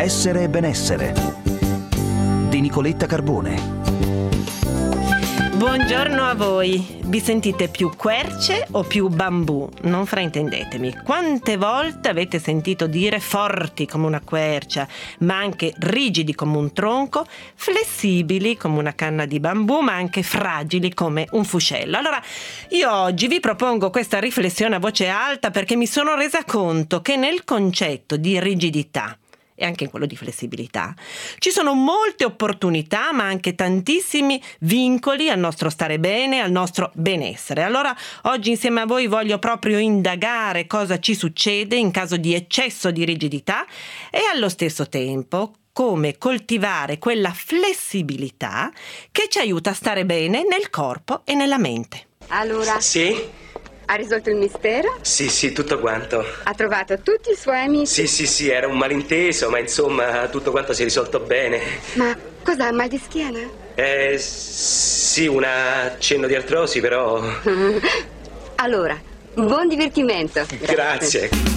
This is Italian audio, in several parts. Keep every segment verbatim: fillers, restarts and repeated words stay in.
Essere e benessere di Nicoletta Carbone. Buongiorno a voi. Vi sentite più querce o più bambù? Non fraintendetemi. Quante volte avete sentito dire forti come una quercia, ma anche rigidi come un tronco, flessibili come una canna di bambù, ma anche fragili come un fuscello? Allora, io oggi vi propongo questa riflessione a voce alta perché mi sono resa conto che nel concetto di rigidità e anche in quello di flessibilità ci sono molte opportunità, ma anche tantissimi vincoli al nostro stare bene, al nostro benessere. Allora oggi insieme a voi voglio proprio indagare cosa ci succede in caso di eccesso di rigidità e allo stesso tempo come coltivare quella flessibilità che ci aiuta a stare bene nel corpo e nella mente. Allora, Sì? ha risolto il mistero? Sì, sì, tutto quanto. Ha trovato tutti i suoi amici? Sì, sì, sì, era un malinteso, ma insomma tutto quanto si è risolto bene. Ma cos'ha, mal di schiena? Eh, sì, un accenno di artrosi, però... Allora, buon divertimento. Grazie.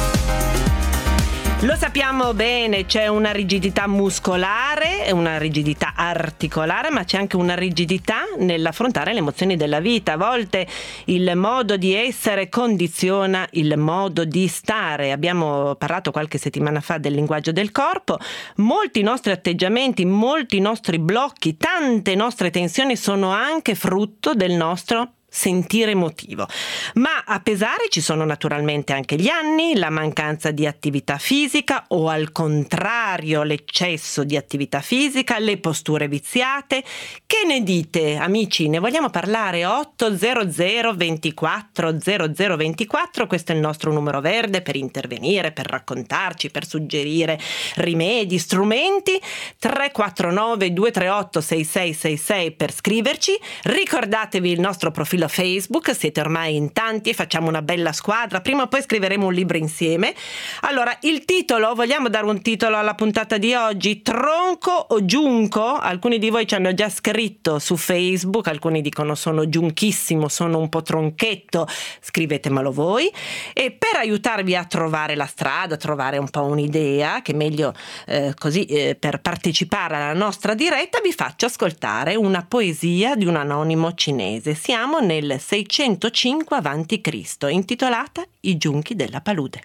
Lo sappiamo bene, c'è una rigidità muscolare e una rigidità articolare, ma c'è anche una rigidità nell'affrontare le emozioni della vita. A volte il modo di essere condiziona il modo di stare. Abbiamo parlato qualche settimana fa del linguaggio del corpo. Molti nostri atteggiamenti, molti nostri blocchi, tante nostre tensioni sono anche frutto del nostro sentire emotivo. Ma a pesare ci sono naturalmente anche gli anni, la mancanza di attività fisica o al contrario l'eccesso di attività fisica, le posture viziate. Che ne dite, amici? Ne vogliamo parlare? otto zero zero ventiquattro zero zero ventiquattro, questo è il nostro numero verde per intervenire, per raccontarci, per suggerire rimedi, strumenti. Tre quattro nove due tre otto sei sei sei sei per scriverci. Ricordatevi il nostro profilo Facebook, siete ormai in tanti e facciamo una bella squadra, prima o poi scriveremo un libro insieme. Allora, il titolo, vogliamo dare un titolo alla puntata di oggi? Tronco o giunco? Alcuni di voi ci hanno già scritto su Facebook, alcuni dicono sono giunchissimo, sono un po' tronchetto, scrivetemelo voi. E per aiutarvi a trovare la strada, a trovare un po' un'idea, che è meglio eh, così eh, per partecipare alla nostra diretta, vi faccio ascoltare una poesia di un anonimo cinese. Siamo nel nel seicentocinque avanti Cristo, intitolata I giunchi della palude.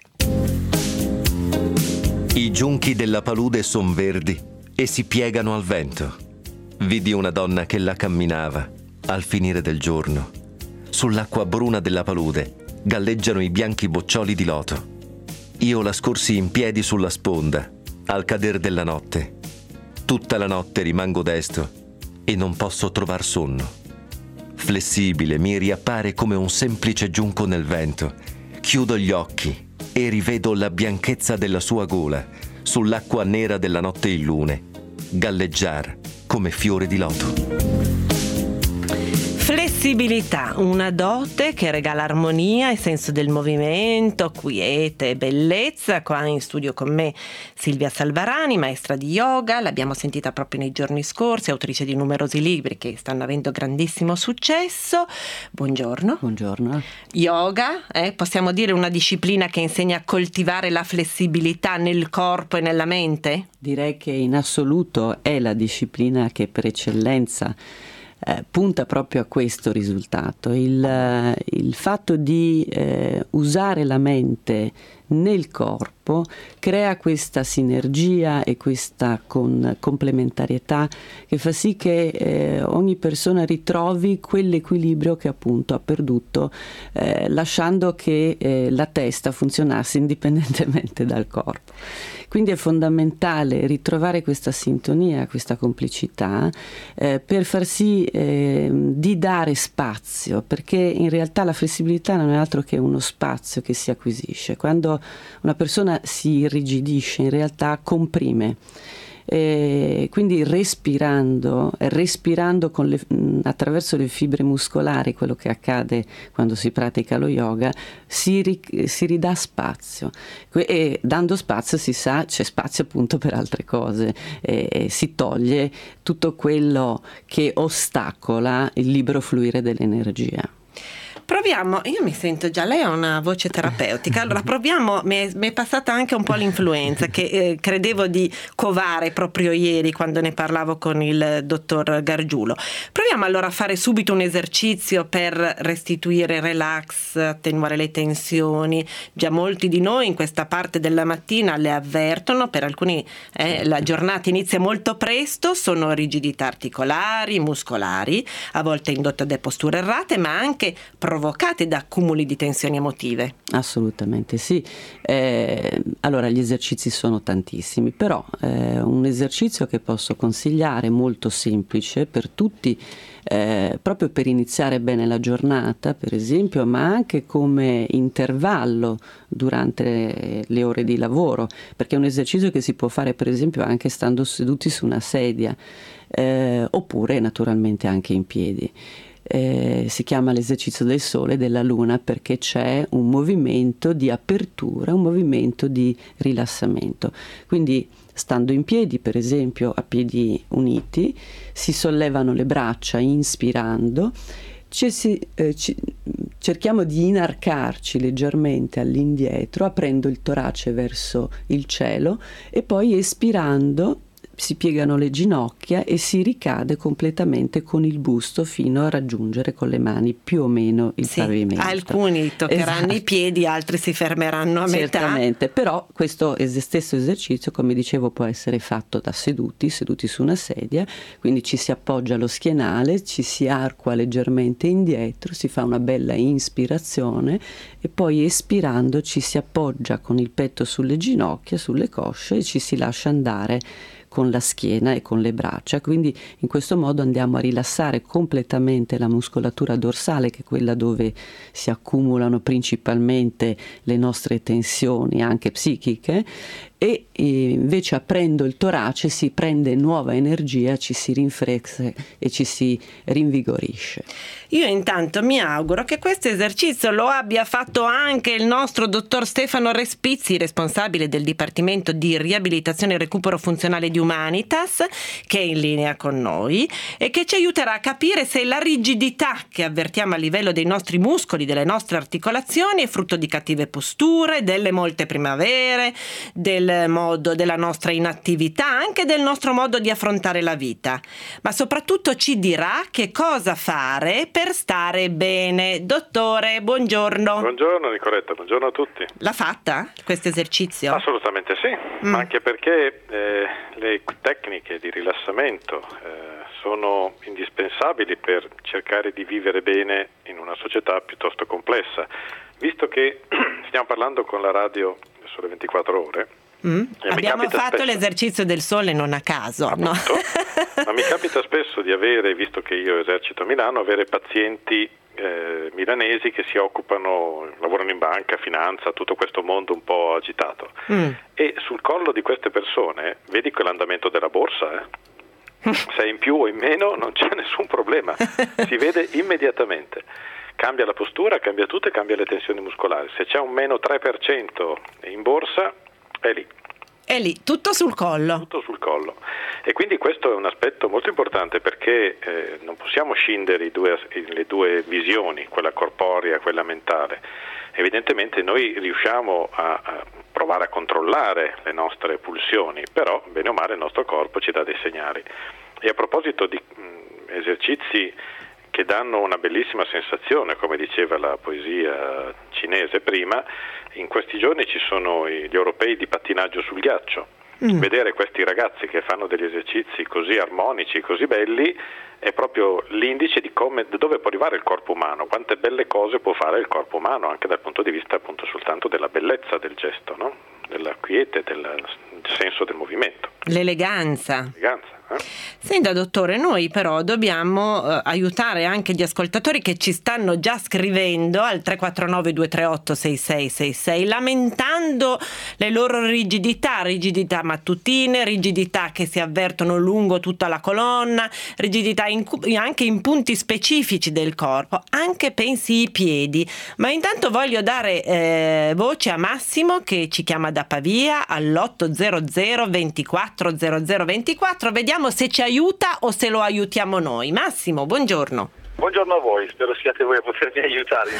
I giunchi della palude son verdi e si piegano al vento. Vidi una donna che la camminava al finire del giorno. Sull'acqua bruna della palude galleggiano i bianchi boccioli di loto. Io la scorsi in piedi sulla sponda al cader della notte. Tutta la notte rimango desto e non posso trovar sonno. Flessibile mi riappare come un semplice giunco nel vento. Chiudo gli occhi e rivedo la bianchezza della sua gola sull'acqua nera della notte in lune, galleggiar come fiore di loto. Flessibilità, una dote che regala armonia e senso del movimento, quiete e bellezza. Qua in studio con me Silvia Salvarani, maestra di yoga, l'abbiamo sentita proprio nei giorni scorsi, autrice di numerosi libri che stanno avendo grandissimo successo. Buongiorno. Buongiorno. Yoga, eh, possiamo dire una disciplina che insegna a coltivare la flessibilità nel corpo e nella mente? Direi che in assoluto è la disciplina che per eccellenza Eh, punta proprio a questo risultato, il, eh, il fatto di eh, usare la mente nel corpo crea questa sinergia e questa con complementarietà che fa sì che eh, ogni persona ritrovi quell'equilibrio che appunto ha perduto eh, lasciando che eh, la testa funzionasse indipendentemente dal corpo. Quindi è fondamentale ritrovare questa sintonia, questa complicità eh, per far sì eh, di dare spazio, perché in realtà la flessibilità non è altro che uno spazio che si acquisisce. Quando una persona si irrigidisce, in realtà comprime. E quindi respirando, respirando con le, attraverso le fibre muscolari, quello che accade quando si pratica lo yoga, si, ri, si ridà spazio e dando spazio si sa c'è spazio appunto per altre cose e, e si toglie tutto quello che ostacola il libero fluire dell'energia. Proviamo, io mi sento già, lei ha una voce terapeutica, allora proviamo, mi è, mi è passata anche un po' l'influenza che eh, credevo di covare proprio ieri quando ne parlavo con il dottor Gargiulo. Proviamo allora a fare subito un esercizio per restituire relax, attenuare le tensioni. Già molti di noi in questa parte della mattina le avvertono, per alcuni eh, la giornata inizia molto presto, sono rigidità articolari, muscolari, a volte indotte da posture errate, ma anche provocate da accumuli di tensioni emotive. Assolutamente sì. Eh, allora gli esercizi sono tantissimi, però eh, un esercizio che posso consigliare molto semplice per tutti, eh, proprio per iniziare bene la giornata, per esempio, ma anche come intervallo durante le ore di lavoro, perché è un esercizio che si può fare per esempio anche stando seduti su una sedia, eh, oppure naturalmente anche in piedi. Eh, si chiama l'esercizio del sole e della luna perché c'è un movimento di apertura, un movimento di rilassamento. Quindi stando in piedi, per esempio a piedi uniti, si sollevano le braccia inspirando, ci si, eh, ci, cerchiamo di inarcarci leggermente all'indietro aprendo il torace verso il cielo e poi espirando si piegano le ginocchia e si ricade completamente con il busto fino a raggiungere con le mani più o meno il sì, pavimento. Alcuni toccheranno esatto. i piedi, altri si fermeranno a metà. Certamente, però questo stesso esercizio, come dicevo, può essere fatto da seduti, seduti su una sedia, quindi ci si appoggia allo schienale, ci si arcua leggermente indietro, si fa una bella inspirazione e poi espirando ci si appoggia con il petto sulle ginocchia, sulle cosce e ci si lascia andare con la schiena e con le braccia. Quindi in questo modo andiamo a rilassare completamente la muscolatura dorsale, che è quella dove si accumulano principalmente le nostre tensioni anche psichiche, e invece aprendo il torace si prende nuova energia, ci si rinfresca e ci si rinvigorisce. Io intanto mi auguro che questo esercizio lo abbia fatto anche il nostro dottor Stefano Respizzi, responsabile del Dipartimento di Riabilitazione e Recupero Funzionale di Humanitas, che è in linea con noi e che ci aiuterà a capire se la rigidità che avvertiamo a livello dei nostri muscoli, delle nostre articolazioni, è frutto di cattive posture, delle molte primavere, del modo della nostra inattività, anche del nostro modo di affrontare la vita, ma soprattutto ci dirà che cosa fare per stare bene. Dottore, buongiorno. Buongiorno Nicoletta, buongiorno a tutti. L'ha fatta questo esercizio? Assolutamente sì, mm. anche perché eh, le tecniche di rilassamento eh, sono indispensabili per cercare di vivere bene in una società piuttosto complessa. Visto che stiamo parlando con la radio Sole ventiquattro Ore, Mm. Abbiamo fatto spesso, l'esercizio del sole non a caso, appunto, no? Ma mi capita spesso di avere, visto che io esercito a Milano, avere pazienti eh, milanesi che si occupano, lavorano in banca, finanza, tutto questo mondo un po' agitato. Mm. E sul collo di queste persone vedi quell'andamento della borsa, eh? Se è in più o in meno non c'è nessun problema, si vede immediatamente. Cambia la postura, cambia tutto e cambia le tensioni muscolari. Se c'è un meno tre per cento in borsa, è lì. È lì, tutto sul collo. Tutto sul collo. E quindi questo è un aspetto molto importante perché eh, non possiamo scindere i due, le due visioni, quella corporea e quella mentale. Evidentemente noi riusciamo a, a provare a controllare le nostre pulsioni, però bene o male il nostro corpo ci dà dei segnali. E a proposito di mh, esercizi che danno una bellissima sensazione, come diceva la poesia cinese prima, in questi giorni ci sono gli europei di pattinaggio sul ghiaccio. Mm. Vedere questi ragazzi che fanno degli esercizi così armonici, così belli, è proprio l'indice di come, dove può arrivare il corpo umano, quante belle cose può fare il corpo umano, anche dal punto di vista appunto soltanto della bellezza del gesto, no? Della quiete, del senso del movimento. L'eleganza. L'eleganza. Eh? Senta dottore, noi però dobbiamo eh, aiutare anche gli ascoltatori che ci stanno già scrivendo al tre quattro nove due tre otto sei sei sei sei lamentando le loro rigidità, rigidità mattutine, rigidità che si avvertono lungo tutta la colonna, rigidità in, anche in punti specifici del corpo, anche pensi i piedi. Ma intanto voglio dare eh, voce a Massimo che ci chiama da Pavia all'otto zero zero ventiquattro zero zero ventiquattro. Vediamo se ci aiuta o se lo aiutiamo noi. Massimo, buongiorno. Buongiorno a voi, spero siate voi a potermi aiutare.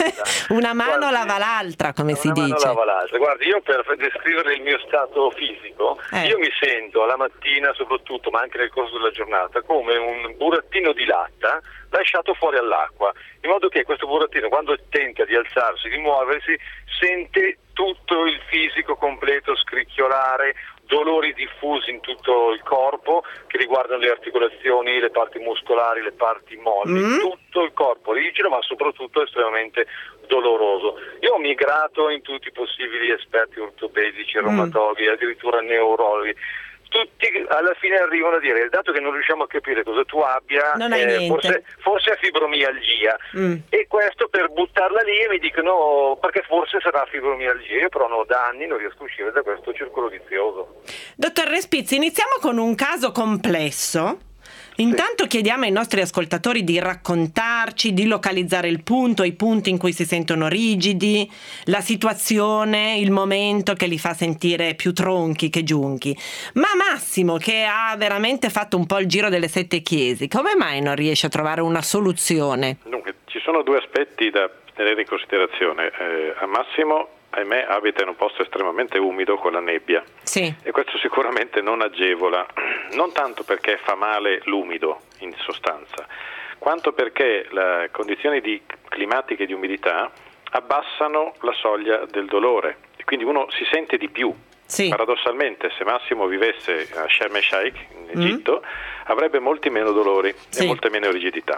Una mano Guardi, lava l'altra, come si una dice. Una mano lava l'altra. Guardi, io per descrivere il mio stato fisico, eh. io mi sento alla mattina soprattutto, ma anche nel corso della giornata, come un burattino di latta lasciato fuori all'acqua, in modo che questo burattino, quando tenta di alzarsi, di muoversi, sente tutto il fisico completo scricchiolare, dolori diffusi in tutto il corpo che riguardano le articolazioni, le parti muscolari, le parti molli, mm. tutto il corpo rigido ma soprattutto estremamente doloroso. Io ho migrato in tutti i possibili esperti ortopedici, reumatologi, mm. addirittura neurologi. Tutti alla fine arrivano a dire, dato che non riusciamo a capire cosa tu abbia, eh, forse, forse è fibromialgia, mm. e questo per buttarla lì e mi dicono perché forse sarà fibromialgia, io però no, da anni non riesco a uscire da questo circolo vizioso. Dottor Respizzi, iniziamo con un caso complesso. Intanto chiediamo ai nostri ascoltatori di raccontarci, di localizzare il punto, i punti in cui si sentono rigidi, la situazione, il momento che li fa sentire più tronchi che giunchi. Ma Massimo, che ha veramente fatto un po' il giro delle sette chiesi, come mai non riesce a trovare una soluzione? Dunque, ci sono due aspetti da tenere in considerazione. Eh, a Massimo, ahimè, abita in un posto estremamente umido con la nebbia, sì. e questo sicuramente non agevola, non tanto perché fa male l'umido in sostanza, quanto perché le condizioni di, climatiche di umidità abbassano la soglia del dolore e quindi uno si sente di più. Sì. Paradossalmente, se Massimo vivesse a Sharm el Sheikh in Egitto, mm. avrebbe molti meno dolori, sì. e molte meno rigidità.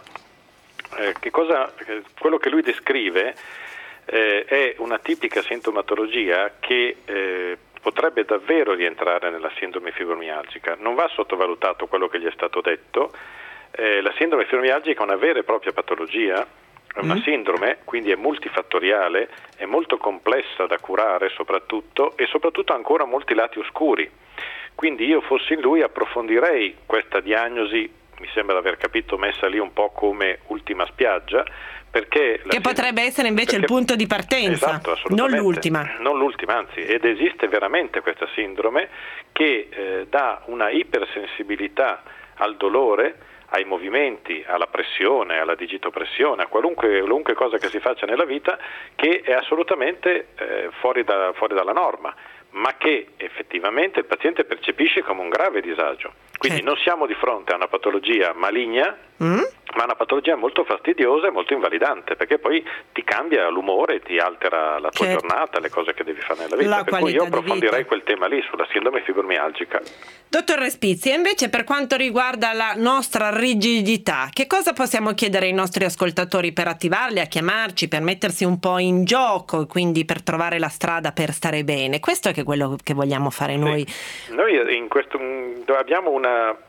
Eh, che cosa, quello che lui descrive Eh, è una tipica sintomatologia che eh, potrebbe davvero rientrare nella sindrome fibromialgica. Non va sottovalutato quello che gli è stato detto. Eh, la sindrome fibromialgica è una vera e propria patologia, è una mm. sindrome, quindi è multifattoriale, è molto complessa da curare soprattutto, e soprattutto ha ancora molti lati oscuri. Quindi io fossi in lui approfondirei questa diagnosi, mi sembra di aver capito, messa lì un po' come ultima spiaggia, perché che potrebbe essere invece perché, il punto di partenza, esatto, non l'ultima. Non l'ultima, anzi, ed esiste veramente questa sindrome che eh, dà una ipersensibilità al dolore, ai movimenti, alla pressione, alla digitopressione, a qualunque, qualunque cosa che si faccia nella vita, che è assolutamente eh, fuori, da, fuori dalla norma, ma che effettivamente il paziente percepisce come un grave disagio. Quindi certo. non siamo di fronte a una patologia maligna, mm? ma una patologia molto fastidiosa e molto invalidante, perché poi ti cambia l'umore, ti altera la tua certo. giornata, le cose che devi fare nella vita. La per cui io approfondirei quel tema lì sulla sindrome fibromialgica. Dottor Respizzi, e invece per quanto riguarda la nostra rigidità, che cosa possiamo chiedere ai nostri ascoltatori per attivarli a chiamarci, per mettersi un po' in gioco, quindi per trovare la strada per stare bene? Questo è che quello che vogliamo fare noi. Sì. Noi in questo abbiamo una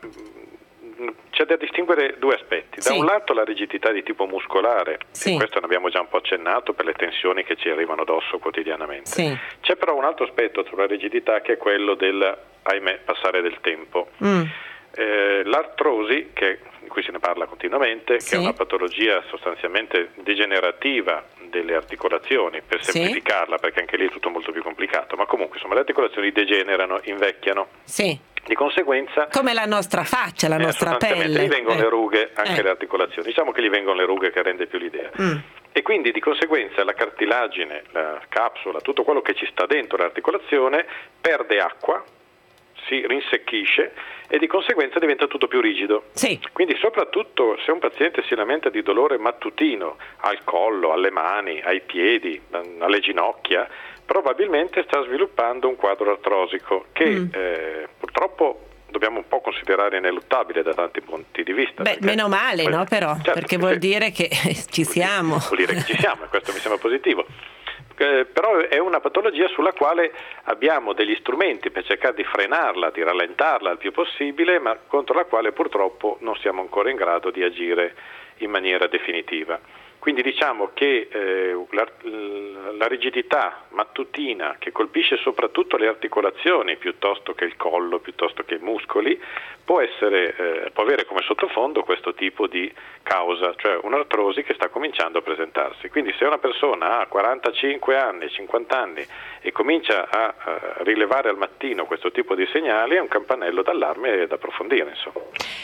c'è da distinguere due aspetti. Da sì. un lato la rigidità di tipo muscolare, sì. e questo ne abbiamo già un po' accennato per le tensioni che ci arrivano addosso quotidianamente. Sì. C'è però un altro aspetto sulla rigidità che è quello del, ahimè, passare del tempo. Mm. Eh, l'artrosi, che, di cui se ne parla continuamente, sì. che è una patologia sostanzialmente degenerativa delle articolazioni, per semplificarla, sì. perché anche lì è tutto molto più complicato, ma comunque insomma le articolazioni degenerano, invecchiano. Sì. Di conseguenza, come la nostra faccia, la eh, nostra pelle, gli vengono eh. le rughe, anche eh. le articolazioni. Diciamo che gli vengono le rughe, che rende più l'idea. Mm. E quindi di conseguenza la cartilagine, la capsula, tutto quello che ci sta dentro l'articolazione perde acqua, si rinsecchisce e di conseguenza diventa tutto più rigido. Sì. Quindi soprattutto se un paziente si lamenta di dolore mattutino al collo, alle mani, ai piedi, alle ginocchia, probabilmente sta sviluppando un quadro artrosico che mm. eh, purtroppo dobbiamo un po' considerare ineluttabile da tanti punti di vista. Beh, meno male, poi, no, però, certo, perché vuol dire che ci siamo. Vuol dire che ci siamo, e questo mi sembra positivo. Eh, però è una patologia sulla quale abbiamo degli strumenti per cercare di frenarla, di rallentarla il più possibile, ma contro la quale purtroppo non siamo ancora in grado di agire in maniera definitiva. Quindi diciamo che eh, la, la rigidità mattutina, che colpisce soprattutto le articolazioni piuttosto che il collo, piuttosto che i muscoli, può essere, eh, può avere come sottofondo questo tipo di causa, cioè un'artrosi che sta cominciando a presentarsi. Quindi se una persona ha quarantacinque anni, cinquanta anni e comincia a, a rilevare al mattino questo tipo di segnali, è un campanello d'allarme da approfondire, insomma.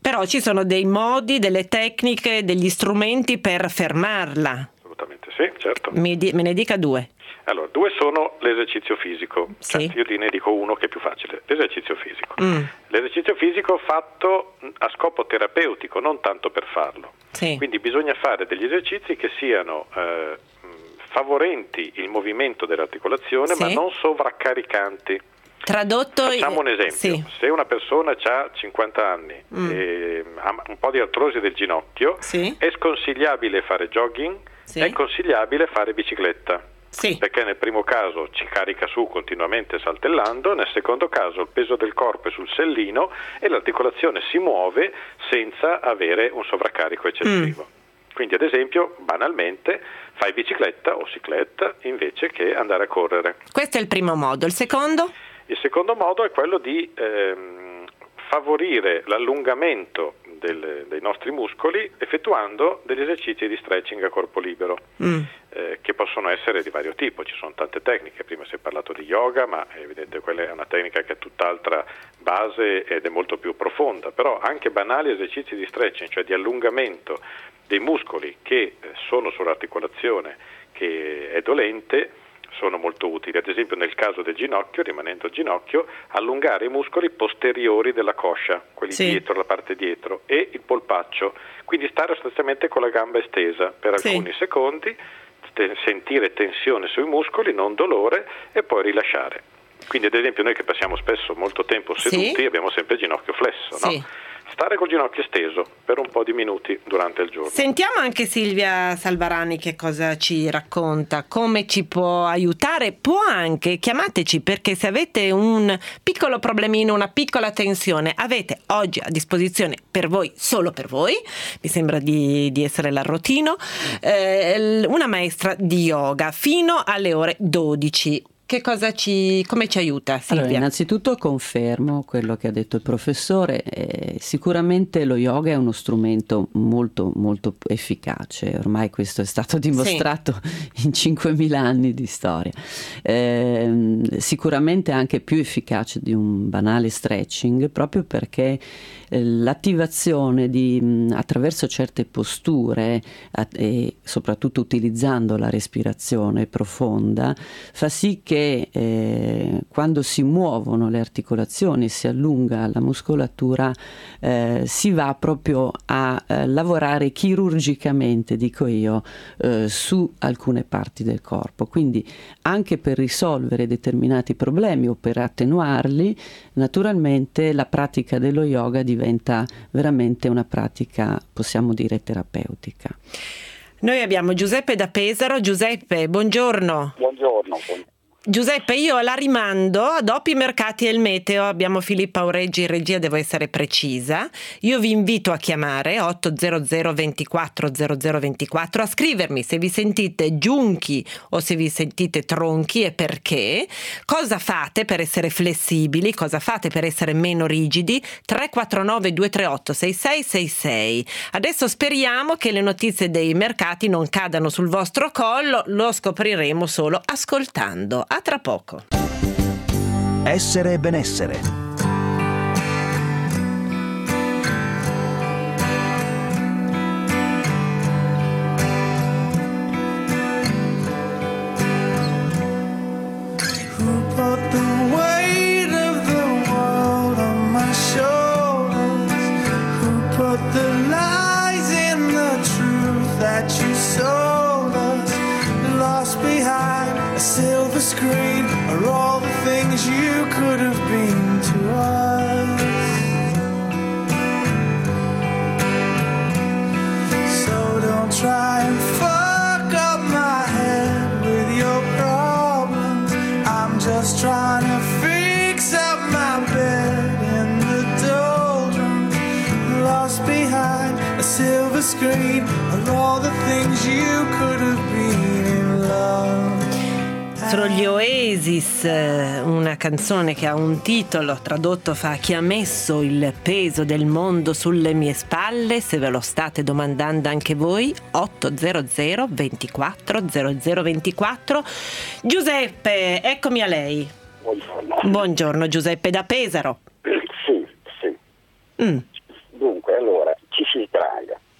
Però ci sono dei modi, delle tecniche, degli strumenti per fermarla. Assolutamente sì, certo. Mi di- me ne dica due. Allora, due sono l'esercizio fisico, Sì. Anzi, io ne dico uno che è più facile, l'esercizio fisico. Mm. L'esercizio fisico fatto a scopo terapeutico, non tanto per farlo. Sì. Quindi bisogna fare degli esercizi che siano eh, favorenti il movimento dell'articolazione, Sì. ma non sovraccaricanti. Tradotto. Facciamo un esempio: Sì. se una persona ha cinquanta anni Mm. e ha un po' di artrosi del ginocchio, Sì. è sconsigliabile fare jogging, Sì. è consigliabile fare bicicletta. Sì. Perché nel primo caso ci carica su continuamente saltellando, nel secondo caso il peso del corpo è sul sellino e l'articolazione si muove senza avere un sovraccarico eccessivo. Mm. Quindi ad esempio, banalmente, fai bicicletta o cicletta invece che andare a correre. Questo è il primo modo. Il secondo? Il secondo modo è quello di ehm, favorire l'allungamento del, dei nostri muscoli effettuando degli esercizi di stretching a corpo libero. Mm. Eh, che possono essere di vario tipo, ci sono tante tecniche, prima si è parlato di yoga, ma è evidente quella è una tecnica che ha tutt'altra base ed è molto più profonda, però anche banali esercizi di stretching, cioè di allungamento dei muscoli che sono sull'articolazione che è dolente, sono molto utili. Ad esempio nel caso del ginocchio, rimanendo al ginocchio, allungare i muscoli posteriori della coscia, quelli sì. dietro, la parte dietro, e il polpaccio, quindi stare sostanzialmente con la gamba estesa per sì. alcuni secondi, sentire tensione sui muscoli, non dolore, e poi rilasciare. Quindi ad esempio noi che passiamo spesso molto tempo seduti sì. abbiamo sempre il ginocchio flesso, sì. no? Stare col ginocchio steso per un po' di minuti durante il giorno. Sentiamo anche Silvia Salvarani che cosa ci racconta, come ci può aiutare. Può anche, chiamateci, perché se avete un piccolo problemino, una piccola tensione, avete oggi a disposizione per voi, solo per voi, mi sembra di, di essere l'arrotino, eh, una maestra di yoga fino alle ore dodici. Che cosa ci, come ci aiuta, Silvia? Allora, innanzitutto confermo quello che ha detto il professore. Eh, sicuramente lo yoga è uno strumento molto molto efficace, ormai questo è stato dimostrato sì. in cinquemila anni di storia. Eh, sicuramente anche più efficace di un banale stretching, proprio perché eh, l'attivazione di, attraverso certe posture a, e soprattutto utilizzando la respirazione profonda fa sì che che eh, quando si muovono le articolazioni, si allunga la muscolatura, eh, si va proprio a eh, lavorare chirurgicamente, dico io, eh, su alcune parti del corpo. Quindi anche per risolvere determinati problemi o per attenuarli, naturalmente la pratica dello yoga diventa veramente una pratica, possiamo dire, terapeutica. Noi abbiamo Giuseppe da Pesaro. Giuseppe, buongiorno. Buongiorno. Giuseppe, io la rimando dopo i mercati e il meteo. Abbiamo Filippa Aureggi in regia, devo essere precisa. Io vi invito a chiamare otto zero zero ventiquattro zero zero ventiquattro, a scrivermi se vi sentite giunchi o se vi sentite tronchi e perché. Cosa fate per essere flessibili? Cosa fate per essere meno rigidi? tre quattro nove due tre otto sei sei sei sei. Adesso speriamo che le notizie dei mercati non cadano sul vostro collo, lo scopriremo solo ascoltando. A tra poco. Essere e benessere. Screen are all the things you could have been to us. So don't try and fuck up my head with your problems. I'm just trying to fix up my bed in the doldrums. Lost behind a silver screen are all the things you could have been in love. Sono gli Oasis, una canzone che ha un titolo tradotto fa "Chi ha messo il peso del mondo sulle mie spalle?". Se ve lo state domandando anche voi, otto zero zero ventiquattro zero zero ventiquattro. Giuseppe, eccomi a lei. Buongiorno. Buongiorno Giuseppe da Pesaro. Sì, sì. Mm. Dunque,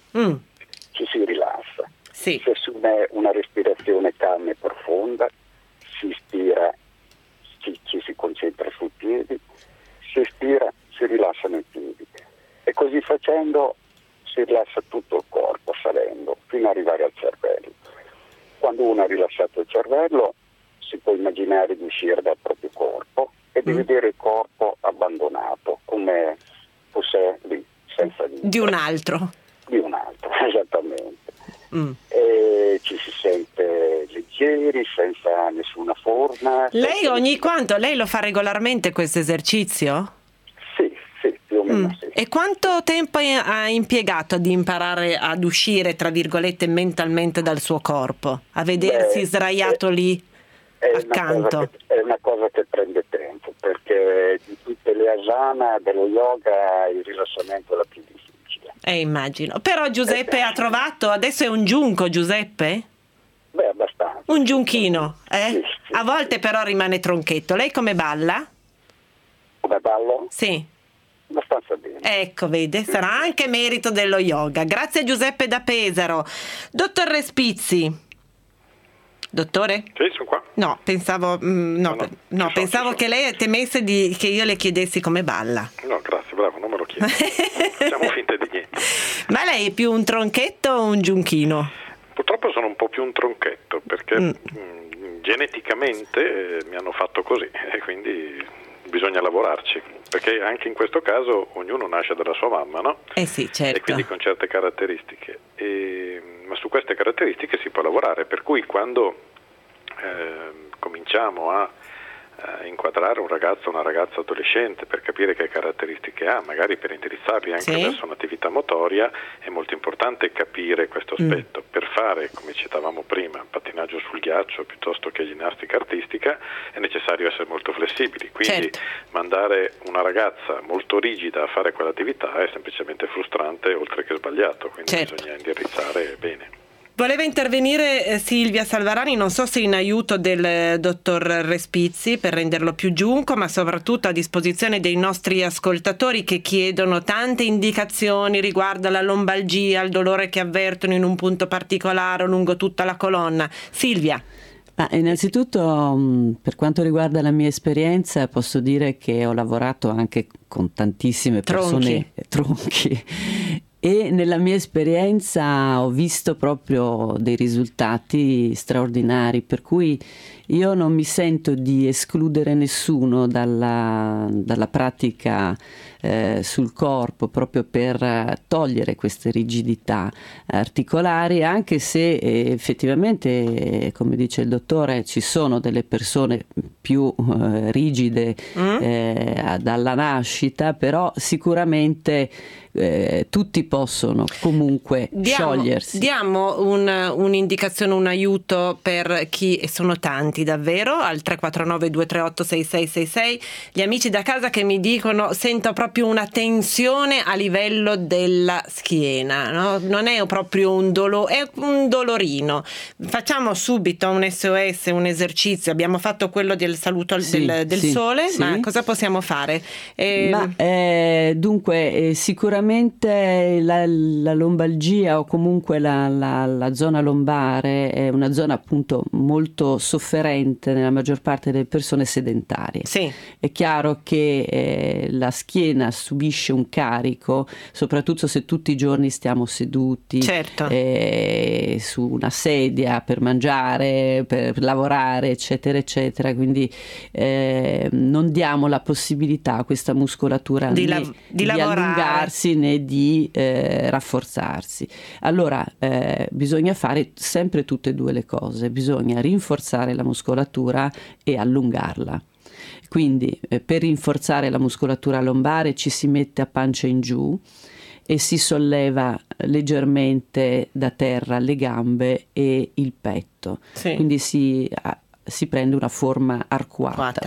mm. ci si rilassa. Sì. Si assume una respirazione calma e profonda, si ispira, ci, ci si concentra sui piedi, si espira, si rilassano i piedi e così facendo si rilassa tutto il corpo salendo fino ad arrivare al cervello. Quando uno ha rilassato il cervello si può immaginare di uscire dal proprio corpo e di mm. vedere il corpo abbandonato come fosse lì, senza vita. Di un altro. Di un altro, esattamente. Mm. E ci si sente leggeri, senza nessuna forma. Lei ogni quanto, lei lo fa regolarmente questo esercizio? Sì, sì, più o meno mm. sì. E quanto tempo ha impiegato ad imparare ad uscire, tra virgolette, mentalmente dal suo corpo? A vedersi Beh, sdraiato è, lì è accanto? Una che, è una cosa che prende tempo, perché di tutte le asana dello yoga il rilassamento è la più difficile. Eh, immagino. Però Giuseppe ha trovato, adesso è un giunco, Giuseppe? Beh, abbastanza. Un giunchino, eh? Sì, sì, a volte sì. però rimane tronchetto. Lei come balla? Come ballo? Sì. Abbastanza bene. Ecco, vede, sarà anche merito dello yoga. Grazie a Giuseppe da Pesaro. Dottor Respizzi. Dottore? Sì, sono qua. No, pensavo, mm, no, no, no, no so, pensavo so. che lei temesse di, che io le chiedessi come balla. No, grazie, bravo, non me lo chiedo. Facciamo finta di niente. Ma lei è più un tronchetto o un giunchino? Purtroppo sono un po' più un tronchetto, perché mm. mh, geneticamente eh, mi hanno fatto così e quindi bisogna lavorarci, perché anche in questo caso ognuno nasce dalla sua mamma, no? Eh sì, certo. E quindi con certe caratteristiche. E, ma su queste caratteristiche si può lavorare, per cui quando eh, cominciamo a eh, inquadrare un ragazzo o una ragazza adolescente per capire che caratteristiche ha, magari per indirizzarli anche sì. verso un'attività motoria, è molto importante capire questo aspetto. Mm. Per fare, come citavamo prima, pattinaggio sul ghiaccio piuttosto che ginnastica artistica è necessario essere molto flessibili, quindi certo. mandare una ragazza molto rigida a fare quell'attività è semplicemente frustrante oltre che sbagliato, quindi certo. bisogna indirizzare bene. Voleva intervenire eh, Silvia Salvarani, non so se in aiuto del eh, dottor Respizzi per renderlo più giunco, ma soprattutto a disposizione dei nostri ascoltatori che chiedono tante indicazioni riguardo alla lombalgia, al dolore che avvertono in un punto particolare o lungo tutta la colonna. Silvia. Ma innanzitutto, per quanto riguarda la mia esperienza, posso dire che ho lavorato anche con tantissime persone tronchi, tronchi. E nella mia esperienza ho visto proprio dei risultati straordinari, per cui io non mi sento di escludere nessuno dalla, dalla pratica eh, sul corpo, proprio per togliere queste rigidità articolari, anche se eh, effettivamente, eh, come dice il dottore, ci sono delle persone più eh, rigide mm. eh, dalla nascita, però sicuramente eh, tutti possono comunque diamo, sciogliersi. Diamo un, un'indicazione, un aiuto per chi, e sono tanti davvero, al tre quattro nove due tre otto sei sei sei sei, gli amici da casa che mi dicono sento proprio una tensione a livello della schiena, no? Non è proprio un dolore, è un dolorino. Facciamo subito un S O S, un esercizio, abbiamo fatto quello del saluto al, sì, del, del sì, sole, sì. ma cosa possiamo fare? Eh, ma eh, dunque eh, sicuramente la, la lombalgia o comunque la, la, la zona lombare è una zona appunto molto sofferente nella maggior parte delle persone sedentarie. Sì. È chiaro che eh, la schiena subisce un carico, soprattutto se tutti i giorni stiamo seduti certo. eh, su una sedia per mangiare, per lavorare, eccetera, eccetera. Quindi eh, non diamo la possibilità a questa muscolatura di, né la, di, di allungarsi né di eh, rafforzarsi. Allora eh, bisogna fare sempre tutte e due le cose, bisogna rinforzare la muscolatura e allungarla. Quindi eh, per rinforzare la muscolatura lombare ci si mette a pancia in giù e si solleva leggermente da terra le gambe e il petto. Sì. Quindi si, a, si prende una forma arcuata. Quata.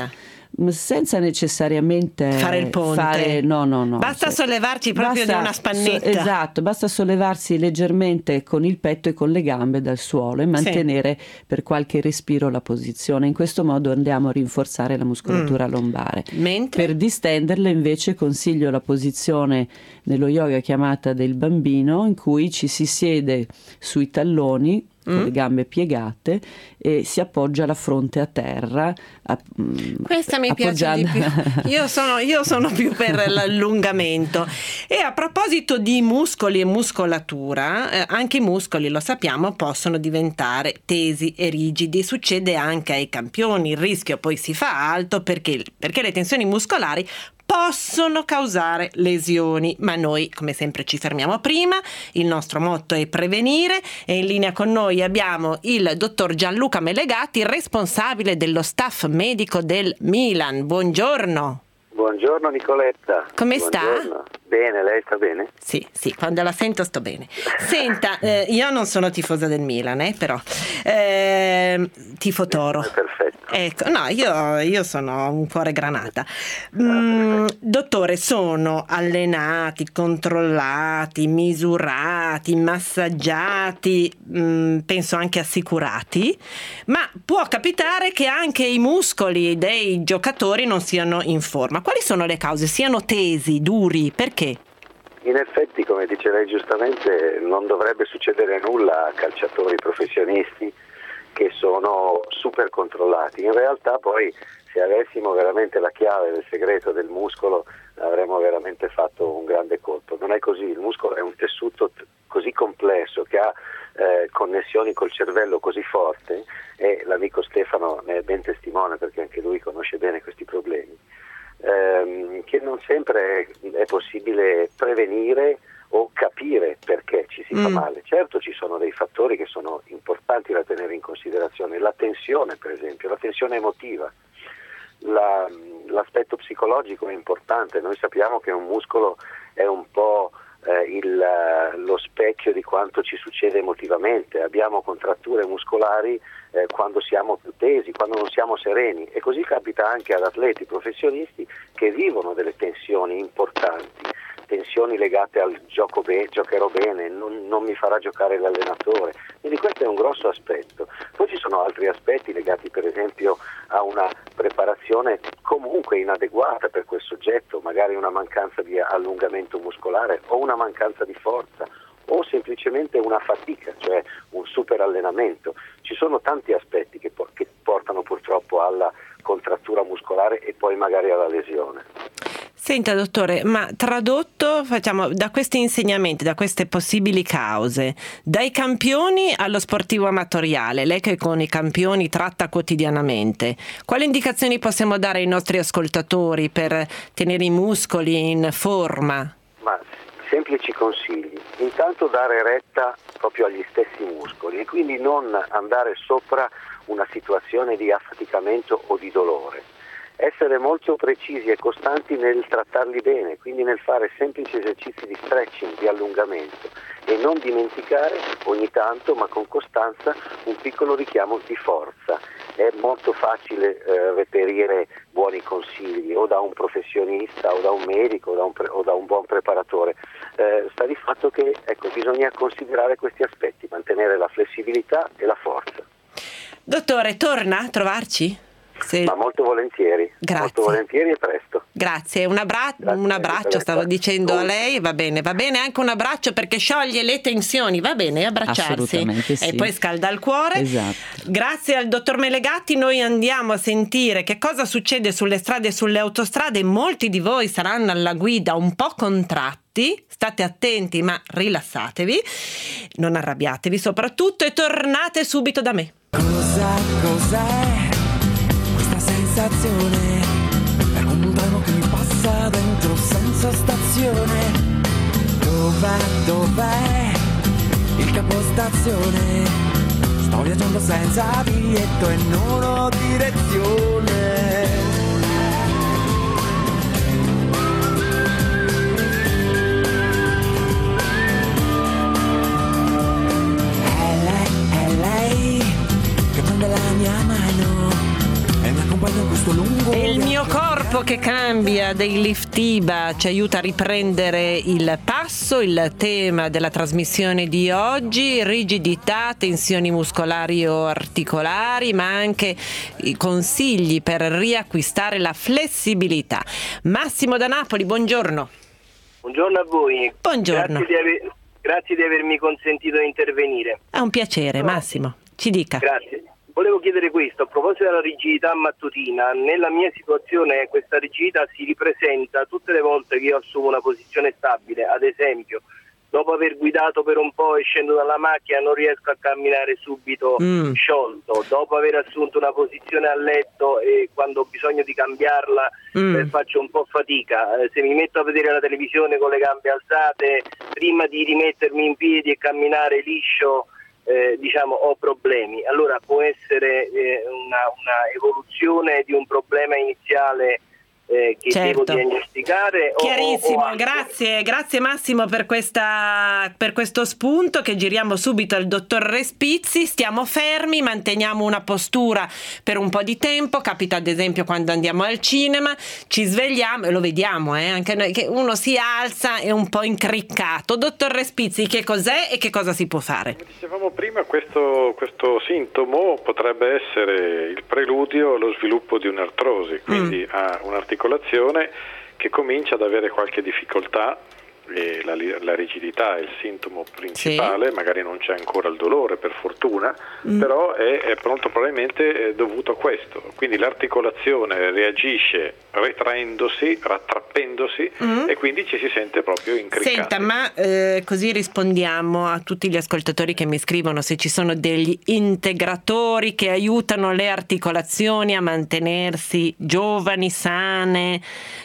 senza necessariamente fare il ponte. Fare, no, no, no. Basta cioè, sollevarci proprio basta, di una spannetta. So, esatto, basta sollevarsi leggermente con il petto e con le gambe dal suolo e mantenere sì. per qualche respiro la posizione. In questo modo andiamo a rinforzare la muscolatura mm. lombare. Mentre? Per distenderla invece consiglio la posizione nello yoga chiamata del bambino, in cui ci si siede sui talloni con mm. le gambe piegate e si appoggia la fronte a terra. A, Questa mi appoggiando... piace di più. Io sono, io sono più per l'allungamento. E a proposito di muscoli e muscolatura, eh, anche i muscoli, lo sappiamo, possono diventare tesi e rigidi. Succede anche ai campioni. Il rischio poi si fa alto perché, perché le tensioni muscolari possono causare lesioni, ma noi come sempre ci fermiamo prima. Il nostro motto è prevenire e in linea con noi abbiamo il dottor Gianluca Melegatti, responsabile dello staff medico del Milan. Buongiorno. Buongiorno Nicoletta. Come Buongiorno. sta? Bene, lei sta bene? Sì, sì, quando la sento sto bene. Senta, eh, io non sono tifosa del Milan, eh, però eh, tifo Toro. Perfetto. Ecco, no, io, io sono un cuore granata. Mm, dottore, sono allenati, controllati, misurati, massaggiati, mm, penso anche assicurati, ma può capitare che anche i muscoli dei giocatori non siano in forma. Quali sono le cause? Siano tesi, duri, perché? In effetti, come dice lei giustamente, non dovrebbe succedere nulla a calciatori professionisti che sono super controllati. In realtà poi, se avessimo veramente la chiave del segreto del muscolo, avremmo veramente fatto un grande colpo. Non è così, il muscolo è un tessuto t- così complesso che ha eh, connessioni col cervello così forti, e l'amico Stefano ne è ben testimone perché anche lui conosce bene questi problemi, ehm, che non sempre è, è possibile prevenire o capire perché ci si mm. fa male. Certo, ci sono dei fattori che sono importanti da tenere in considerazione, la tensione per esempio, la tensione emotiva, la, l'aspetto psicologico è importante. Noi sappiamo che un muscolo è un po' eh, il, lo specchio di quanto ci succede emotivamente. Abbiamo contratture muscolari eh, quando siamo più tesi, quando non siamo sereni, e così capita anche ad atleti professionisti che vivono delle tensioni importanti, tensioni legate al gioco be- giocherò bene, non, non mi farà giocare l'allenatore. Quindi questo è un grosso aspetto. Poi ci sono altri aspetti legati per esempio a una preparazione comunque inadeguata per quel soggetto, magari una mancanza di allungamento muscolare o una mancanza di forza o semplicemente una fatica, cioè un super allenamento. Ci sono tanti aspetti che, por- che portano purtroppo alla contrattura muscolare e poi magari alla lesione. Senta dottore, ma tradotto facciamo da questi insegnamenti, da queste possibili cause, dai campioni allo sportivo amatoriale, lei che con i campioni tratta quotidianamente, quali indicazioni possiamo dare ai nostri ascoltatori per tenere i muscoli in forma? Ma semplici consigli: intanto dare retta proprio agli stessi muscoli e quindi non andare sopra una situazione di affaticamento o di dolore. Essere molto precisi e costanti nel trattarli bene, quindi nel fare semplici esercizi di stretching, di allungamento, e non dimenticare ogni tanto, ma con costanza, un piccolo richiamo di forza. È molto facile eh, reperire buoni consigli o da un professionista o da un medico o da un, pre- o da un buon preparatore. Eh, sta di fatto che ecco, bisogna considerare questi aspetti, mantenere la flessibilità e la forza. Dottore, torna a trovarci? Se... Ma molto volentieri, Grazie. molto volentieri e presto. Grazie, un, abbra- Grazie, un abbraccio stavo dicendo a lei, va bene, va bene anche un abbraccio perché scioglie le tensioni, va bene abbracciarsi sì. e poi scalda il cuore. Esatto. Grazie al dottor Melegatti, noi andiamo a sentire che cosa succede sulle strade e sulle autostrade. Molti di voi saranno alla guida un po' contratti, state attenti ma rilassatevi, non arrabbiatevi soprattutto e tornate subito da me. Cosa, cos'è? Sensazione è come un treno che mi passa dentro senza stazione. Dov'è, dov'è il capostazione? Sto viaggiando senza biglietto e non ho direzione. È lei, è lei che prende la mia mano e mi accompagna accompagna questo lungo E il mio corpo che cambia dei Liftiba ci aiuta a riprendere il passo, il tema della trasmissione di oggi: rigidità, tensioni muscolari o articolari, ma anche i consigli per riacquistare la flessibilità. Massimo da Napoli, buongiorno. Buongiorno a voi. Buongiorno. Grazie di, aver, grazie di avermi consentito di intervenire. È un piacere, Massimo. Ci dica. Grazie. Volevo chiedere questo, a proposito della rigidità mattutina. Nella mia situazione questa rigidità si ripresenta tutte le volte che io assumo una posizione stabile. Ad esempio, dopo aver guidato per un po' e scendo dalla macchina non riesco a camminare subito mm. sciolto. Dopo aver assunto una posizione a letto e quando ho bisogno di cambiarla mm. eh, faccio un po' fatica. Eh, se mi metto a vedere la televisione con le gambe alzate, prima di rimettermi in piedi e camminare liscio, Eh, diciamo ho problemi. Allora può essere eh, una, una evoluzione di un problema iniziale eh, che certo. devo diagnosticare. Chiarissimo, o, o grazie, grazie Massimo per questa per questo spunto, che giriamo subito al dottor Respizzi. Stiamo fermi, manteniamo una postura per un po' di tempo. Capita ad esempio quando andiamo al cinema, ci svegliamo e lo vediamo eh, anche noi, che uno si alza e un po' incriccato. Dottor Respizzi, che cos'è e che cosa si può fare? Come dicevamo prima, questo, questo sintomo potrebbe essere il preludio allo sviluppo di un'artrosi, quindi mm. a un'articolazione che comincia ad avere qualche difficoltà, e la, la rigidità è il sintomo principale, sì. magari non c'è ancora il dolore per fortuna, mm. però è, è molto probabilmente dovuto a questo, quindi l'articolazione reagisce retraendosi, rattrappendosi mm. e quindi ci si sente proprio incriccati. Senta, ma eh, così rispondiamo a tutti gli ascoltatori che mi scrivono se ci sono degli integratori che aiutano le articolazioni a mantenersi giovani, sane,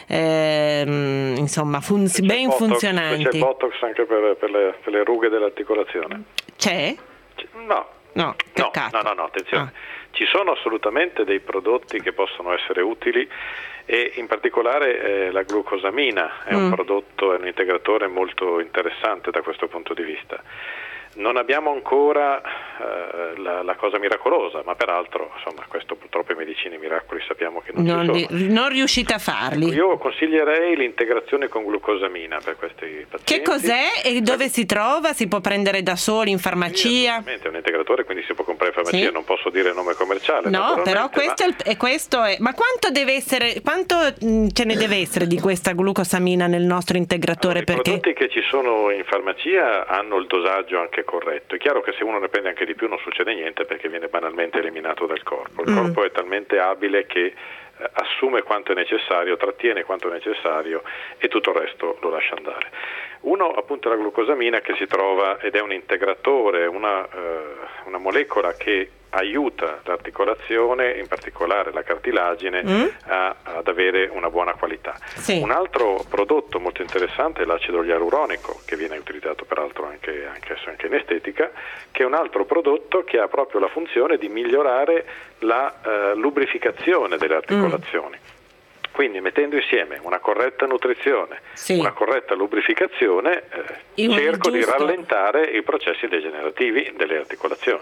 ehm, insomma funz- ben botox, funzionanti. C'è il botox anche per, per, le, per le rughe dell'articolazione? C'è? No. No, no, no, no, no, attenzione. Ah. Ci sono assolutamente dei prodotti che possono essere utili, e in particolare eh, la glucosamina è mm. un prodotto, è un integratore molto interessante da questo punto di vista. Non abbiamo ancora eh, la, la cosa miracolosa, ma peraltro, insomma, questo purtroppo in medicina i miracoli sappiamo che non, non ci sono. Li, non riuscite a farli. Io consiglierei l'integrazione con glucosamina per questi pazienti. Che cos'è e dove eh. si trova? Si può prendere da soli in farmacia? Sì, è un integratore, quindi si può comprare in farmacia, sì. non posso dire il nome commerciale. No, però questo, ma... è, questo è. Ma quanto deve essere, quanto mh, ce ne deve essere di questa glucosamina nel nostro integratore? Allora, perché i prodotti che ci sono in farmacia hanno il dosaggio anche corretto. È chiaro che se uno ne prende anche di più non succede niente, perché viene banalmente eliminato dal corpo. Il mm. corpo è talmente abile che eh, assume quanto è necessario, trattiene quanto è necessario e tutto il resto lo lascia andare. Uno appunto è la glucosamina, che si trova ed è un integratore, una, eh, una molecola che aiuta l'articolazione, in particolare la cartilagine, mm. a, ad avere una buona qualità. Sì. Un altro prodotto molto interessante è l'acido ialuronico, che viene utilizzato peraltro anche, anche, anche in estetica, che è un altro prodotto che ha proprio la funzione di migliorare la eh, lubrificazione delle articolazioni. Mm. Quindi mettendo insieme una corretta nutrizione, sì. una corretta lubrificazione, eh, cerco giusto. di rallentare i processi degenerativi delle articolazioni.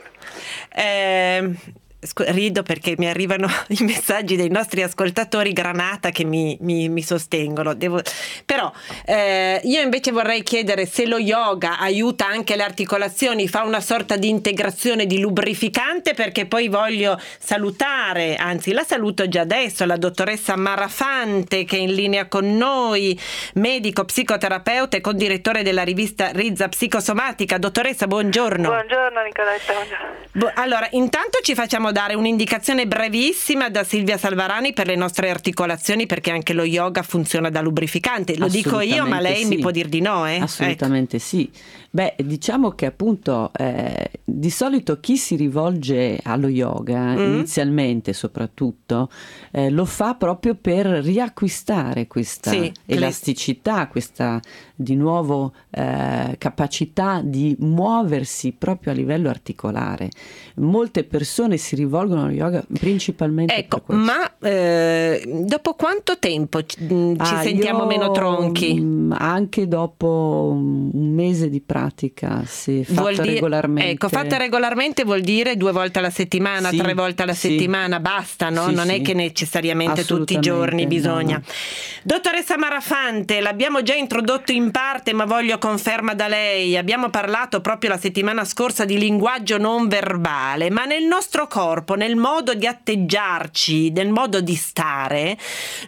Eh, rido perché mi arrivano i messaggi dei nostri ascoltatori granata che mi, mi, mi sostengono. Devo... Però eh, io invece vorrei chiedere se lo yoga aiuta anche le articolazioni, fa una sorta di integrazione di lubrificante, perché poi voglio salutare, anzi la saluto già adesso, la dottoressa Marafante, che è in linea con noi, medico psicoterapeuta e condirettore della rivista Rizza Psicosomatica. Dottoressa, buongiorno. Buongiorno Nicoletta. Buongiorno. Allora, intanto ci facciamo dare un'indicazione brevissima da Silvia Salvarani per le nostre articolazioni, perché anche lo yoga funziona da lubrificante. Lo dico io, ma lei sì. mi può dire di no, eh? Assolutamente ecco. sì. Beh, diciamo che appunto eh, di solito chi si rivolge allo yoga, mm. inizialmente soprattutto, eh, lo fa proprio per riacquistare questa sì, elasticità, questa di nuovo eh, capacità di muoversi proprio a livello articolare. Molte persone si rivolgono allo yoga principalmente. Ecco, ma eh, dopo quanto tempo ci, ci ah, sentiamo io, meno tronchi? Anche dopo un mese di pratica, sì, fatta vuol dire, regolarmente. Ecco, fatta regolarmente vuol dire due volte alla settimana, sì, tre volte alla sì. settimana, basta, no? Sì, non sì. è che necessariamente tutti i giorni bisogna. No, no. Dottoressa Marafante, l'abbiamo già introdotto in parte, ma voglio conferma da lei. Abbiamo parlato proprio la settimana scorsa di linguaggio non verbale, ma nel nostro corpo, nel modo di atteggiarci, nel modo di stare,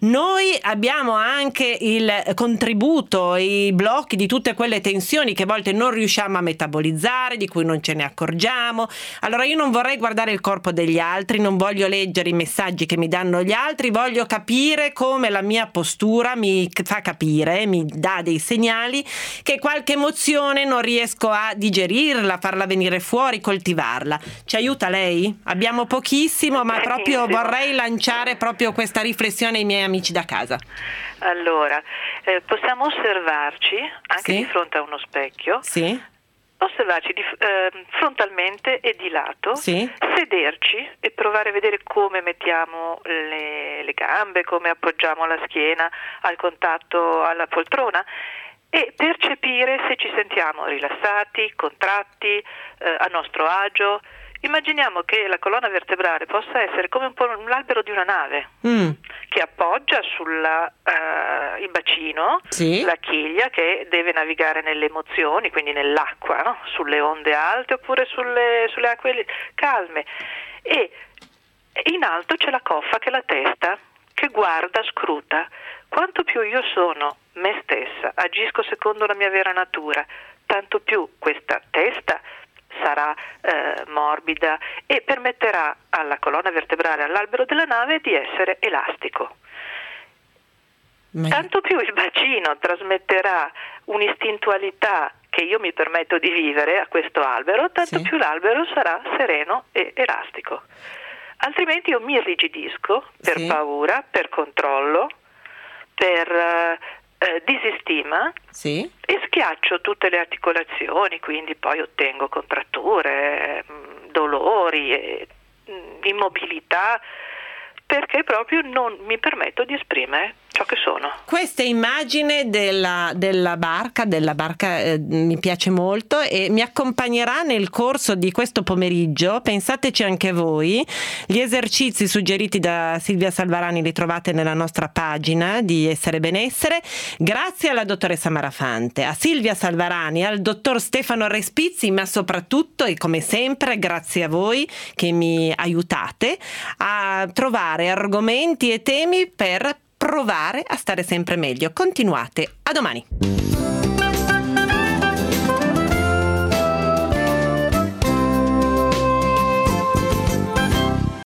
noi abbiamo anche il contributo, i blocchi di tutte quelle tensioni che a volte non riusciamo a metabolizzare, di cui non ce ne accorgiamo. Allora io non vorrei guardare il corpo degli altri, non voglio leggere i messaggi che mi danno gli altri, voglio capire come la mia postura mi fa capire, mi dà dei segnali che qualche emozione non riesco a digerirla, farla venire fuori, coltivarla. Ci aiuta lei? Abbiamo pochissimo, ma proprio vorrei lanciare proprio questa riflessione ai miei amici da casa. Allora, eh, possiamo osservarci anche sì. di fronte a uno specchio. Sì. Osservarci di, eh, frontalmente e di lato, sì. sederci e provare a vedere come mettiamo le, le gambe, come appoggiamo la schiena al contatto alla poltrona e percepire se ci sentiamo rilassati, contratti, eh, a nostro agio. Immaginiamo che la colonna vertebrale possa essere come un po' l'albero di una nave mm. che appoggia sulla uh, il bacino, sì. la chiglia che deve navigare nelle emozioni, quindi nell'acqua, no? Sulle onde alte oppure sulle, sulle acque calme. E in alto c'è la coffa, che è la testa, che guarda, scruta. Quanto più io sono me stessa, agisco secondo la mia vera natura, tanto più questa testa sarà eh, morbida e permetterà alla colonna vertebrale, all'albero della nave, di essere elastico. Ma... Tanto più il bacino trasmetterà un'istintualità che io mi permetto di vivere a questo albero, tanto sì. più l'albero sarà sereno e elastico. Altrimenti io mi irrigidisco per sì. paura, per controllo, per eh, eh, disistima sì. e schiaccio tutte le articolazioni, quindi poi ottengo contratture, mh, dolori, e, mh, immobilità, perché proprio non mi permetto di esprimere ciò che sono. Questa immagine della, della barca, della barca eh, mi piace molto e mi accompagnerà nel corso di questo pomeriggio. Pensateci anche voi. Gli esercizi suggeriti da Silvia Salvarani li trovate nella nostra pagina di Essere Benessere. Grazie alla dottoressa Marafante, a Silvia Salvarani, al dottor Stefano Respizzi, ma soprattutto e come sempre grazie a voi che mi aiutate a trovare argomenti e temi per provare a stare sempre meglio. Continuate, a domani.